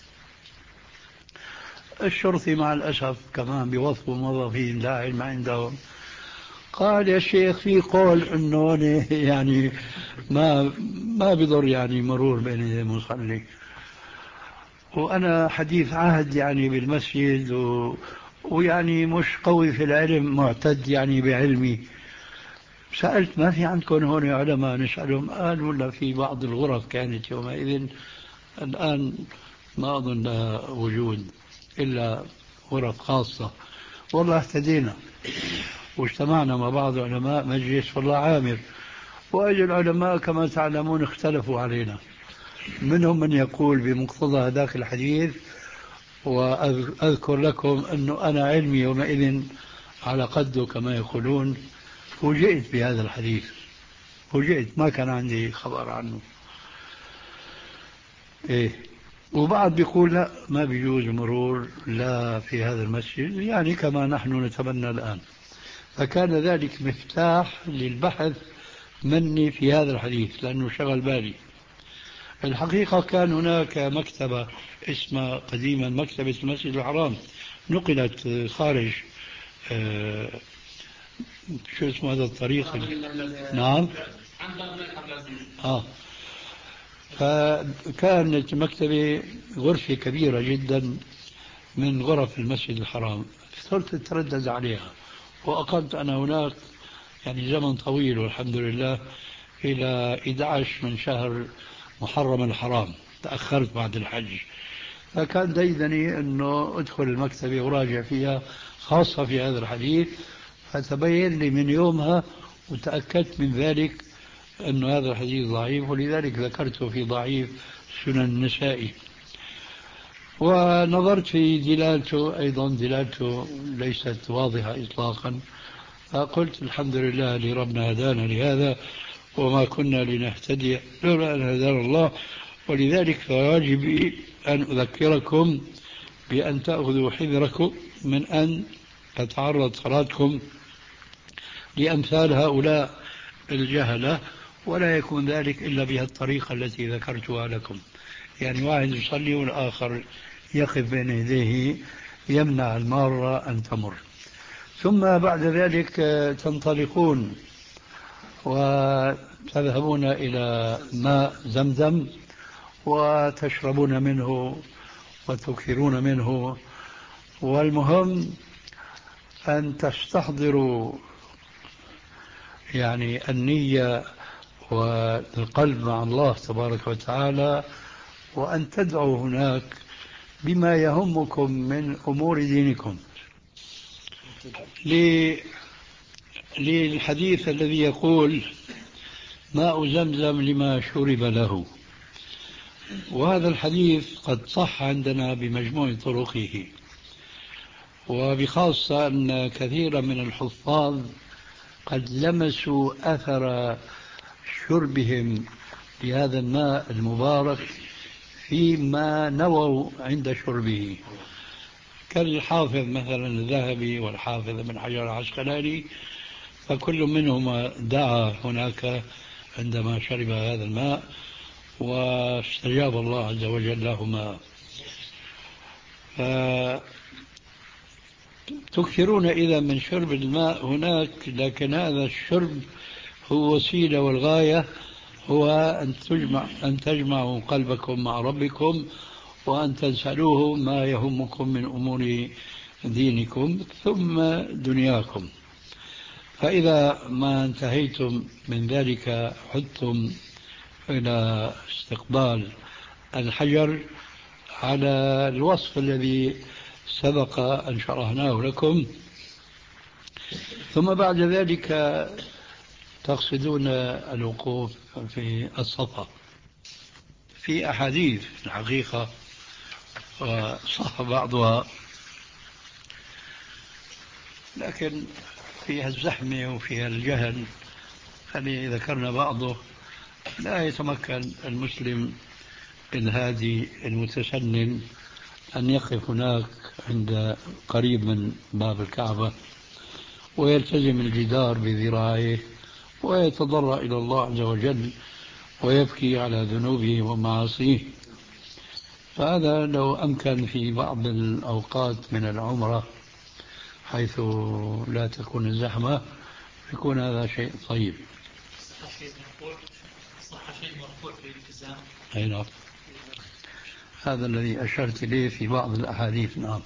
الشرطي مع الأسف كمان بيوظفوا موظفين لا علم عندهم. قال يا شيخ في قول انه يعني ما ما بضر يعني مرور بين المصلي، وانا حديث عهد يعني بالمسجد و... ويعني مش قوي في العلم، معتد يعني بعلمي. سألت ما في عندكم هون علماء نسألهم؟ قال ولا في بعض الغرف كانت يومئذ، الآن ما أظن لها وجود إلا غرف خاصة. والله اهتدينا واجتمعنا مع بعض علماء مجلس والله عامر، وأجل العلماء كما تعلمون اختلفوا علينا. منهم من يقول بمقتضى هذاك الحديث، وأذكر لكم أنه أنا علمي يومئذ على قده كما يقولون، فوجئت بهذا الحديث، فوجئت ما كان عندي خبر عنه. إيه. وبعض بيقول لا ما بيجوز مرور لا في هذا المسجد، يعني كما نحن نتمنى الآن. فكان ذلك مفتاح للبحث مني في هذا الحديث لأنه شغل بالي. الحقيقة كان هناك مكتبة اسمها قديما مكتبة المسجد الحرام، نقلت خارج آه شو اسمه هذا الطريق؟ نعم. آه. فكانت مكتبة غرفة كبيرة جدا من غرف المسجد الحرام، صرت أتردد عليها وأقمت أنا هناك يعني زمن طويل والحمد لله إلى أحد عشر من شهر محرم الحرام، تأخرت بعد الحج. فكان ديدني أنه أدخل المكتبة وراجع فيها خاصة في هذا الحديث، فتبين لي من يومها وتأكدت من ذلك أن هذا الحديث ضعيف، ولذلك ذكرته في ضعيف سنن النسائي. ونظرت في دلالته أيضا، دلالته ليست واضحة إطلاقا، فقلت الحمد لله لربنا هدانا لهذا وما كنا لنهتدي لولا أن هدانا الله. ولذلك فواجبي أن أذكركم بأن تأخذوا حذركم من أن تتعرض صلاتكم لأمثال هؤلاء الجهلة، ولا يكون ذلك إلا بها الطريقة التي ذكرتها لكم. يعني واحد يصلي والآخر يقف بين يديه يمنع المارة أن تمر، ثم بعد ذلك تنطلقون وتذهبون إلى ماء زمزم وتشربون منه وتكثرون منه. والمهم أن تستحضروا يعني النية والقلب مع الله تبارك وتعالى، وأن تدعوا هناك بما يهمكم من أمور دينكم. للحديث الذي يقول ماء زمزم لما شرب له، وهذا الحديث قد صح عندنا بمجموع طرقه، وبخاصة أن كثيرا من الحفاظ قد لمسوا أثر شربهم لهذا الماء المبارك فيما نووا عند شربه، كالحافظ مثلا الذهبي والحافظ ابن حجر العسقلاني، فكل منهما دعا هناك عندما شرب هذا الماء واستجاب الله عز وجل لهما. تكثرون إذا من شرب الماء هناك، لكن هذا الشرب هو وسيلة، والغاية هو أن تجمع أن تجمعوا قلبكم مع ربكم، وأن تسألوه ما يهمكم من أمور دينكم ثم دنياكم. فإذا ما انتهيتم من ذلك عدتم إلى استقبال الحجر على الوصف الذي سبق أن شرحناه لكم، ثم بعد ذلك تقصدون الوقوف في الصفا. في أحاديث الحقيقة وصح بعضها، لكن فيها الزحمة وفيها الجهل، الذي ذكرنا بعضه. لا يتمكن المسلم الهادي المتسنن أن يقف هناك عند قريب من باب الكعبة ويلتزم الجدار بذراعيه ويتضرع إلى الله عز وجل ويبكي على ذنوبه ومعاصيه. فهذا لو أمكن في بعض الأوقات من العمرة حيث لا تكون الزحمة يكون هذا شيء طيب. صح شيء مرفوع في الالتزام. أي نعم، هذا الذي أشرت إليه في بعض الأحاديث. نعم.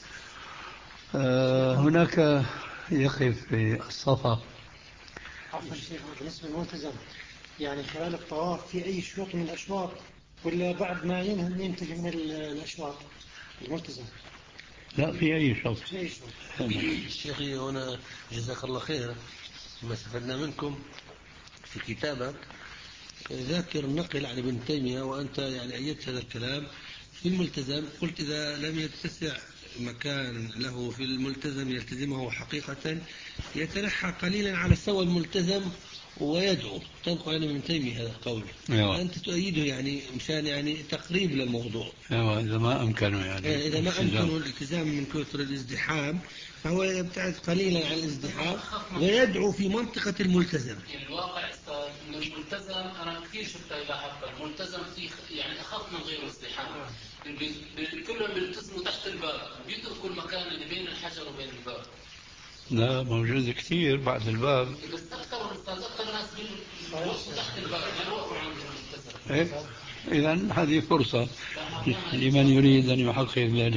آه هناك يقف في الصفا. عفوا شيخ، بالنسبة للملتزم يعني خلال الطواف في أي شوط من الأشواط ولا بعد ما ينتهي من الأشواط الملتزم؟ لا، في أي شوط. في أي شوط. شيخي هنا جزاك الله خير، ما استفدنا منكم في كتابك ذاكر نقل عن ابن تيمية وأنت يعني أيدت هذا الكلام في الملتزم، قلت إذا لم يتسع مكان له في الملتزم يلتزمه حقيقة يتنحى قليلا على سوى الملتزم ويدعو. تنقل عن ابن تيمية هذا القول، أيوة. أنت تؤيده يعني مشان يعني تقريب للموضوع. أيوة إذا ما أمكنه يعني إذا ما أمكنه الالتزام من كثر الازدحام فهو يبتعد قليلا عن الازدحام ويدعو في منطقة الملتزم. يعني الواقع أن الملتزم أنا كثير شفتها إذا حتى الملتزم فيه يعني أخف من غير ازدحام، كلهم بيلتزموا تحت الباب بيدركوا المكان اللي بين الحجر وبين الباب. لا موجود كثير بعد الباب. بس أكثر أكثر ناس بيوقفوا تحت الباب بيوقفوا عند الملتزم. إيه؟ إذن هذه فرصة لمن يريد أن يحقق ذلك.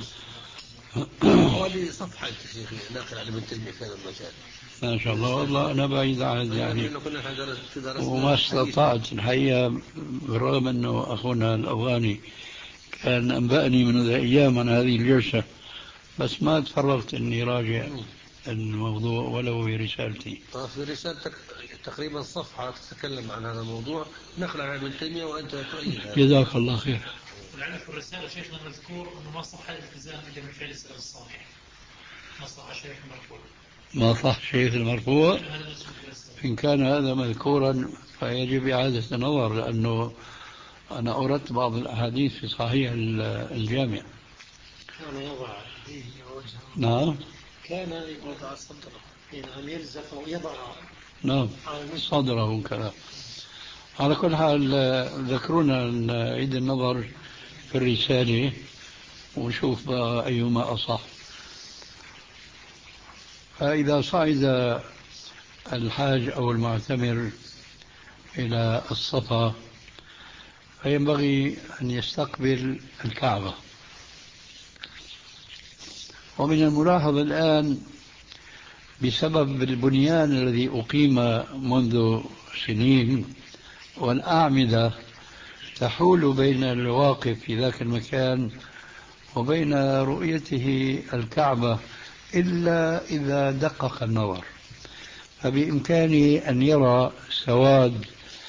حوالي صفحة شيخي ناقل على ابن تيمية في هذا المجال. ما شاء الله. والله أنا بعيد عن يعني وما استطعت الحقيقة، بالرغم أنه أخونا الأفغاني كان أنبأني من أيام عن هذه الجلسة، بس ما تفرغت أني راجع الموضوع ولو في رسالتي. في رسالتك تقريبا صفحة تتكلم عن هذا الموضوع نقل عن ابن تيمية وأنت تؤيد. جزاك الله خير. ولعل في الرسالة شيخنا مذكور أنه ما صح الالتزام إلا من فعل السلف الصالح. ما صح شيخ المرفوع. ما صح شيخ المرفوع. إن كان هذا مذكورا فيجب إعادة النظر، لأنه أنا أردت بعض الأحاديث في صحيح الجامع. كان يضع يديه ووجهه. نعم. كان يضع صدره نعم يلزق ويضع نعم صدره كذا. على كل حال ذكرونا نعيد النظر في الرسالة ونشوف بقى أيهما أصح. فإذا صعد الحاج أو المعتمر إلى الصفا فينبغي أن يستقبل الكعبة. ومن الملاحظ الآن بسبب البنيان الذي أقيم منذ سنين والأعمدة تحول بين الواقف في ذاك المكان وبين رؤيته الكعبة إلا إذا دقق النظر، فبإمكانه أن يرى سواد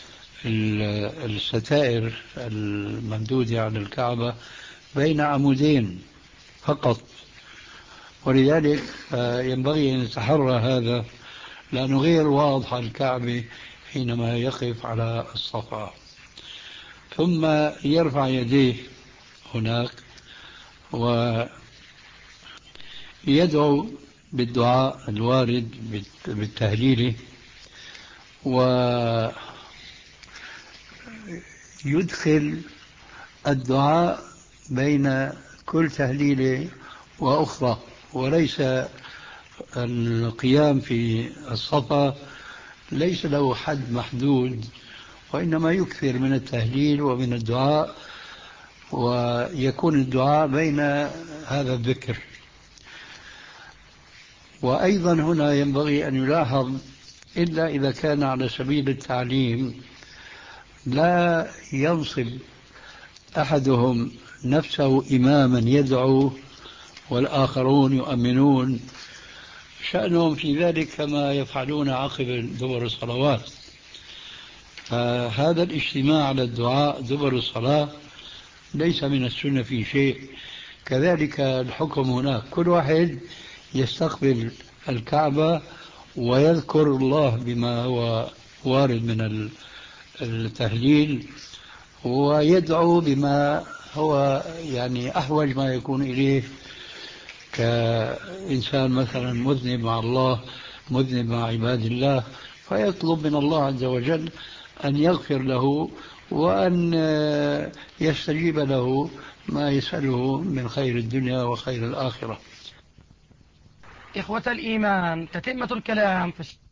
الستائر الممدودة على الكعبة بين عمودين فقط. ولذلك ينبغي أن يتحرى هذا، لأنه غير واضح الكعبة حينما يقف على الصفا. ثم يرفع يديه هناك ويدعو بالدعاء الوارد بالتهليل، ويدخل الدعاء بين كل تهليلة وأخرى، وليس القيام في الصفا ليس له حد محدود، وإنما يكثر من التهليل ومن الدعاء، ويكون الدعاء بين هذا الذكر. وأيضا هنا ينبغي أن يلاحظ إلا إذا كان على سبيل التعليم لا ينصب أحدهم نفسه إماما يدعو والآخرون يؤمنون، شأنهم في ذلك كما يفعلون عقب دبر الصلوات. فهذا الاجتماع على الدعاء دبر الصلاة ليس من السنة في شيء. كذلك الحكم هناك، كل واحد يستقبل الكعبة ويذكر الله بما هو وارد من التهليل، ويدعو بما هو يعني أحوج ما يكون إليه، كإنسان مثلا مذنب مع الله مذنب مع عباد الله، فيطلب من الله عز وجل أن يغفر له وأن يستجيب له ما يسأله من خير الدنيا وخير الآخرة. إخوة الإيمان، تتمة الكلام في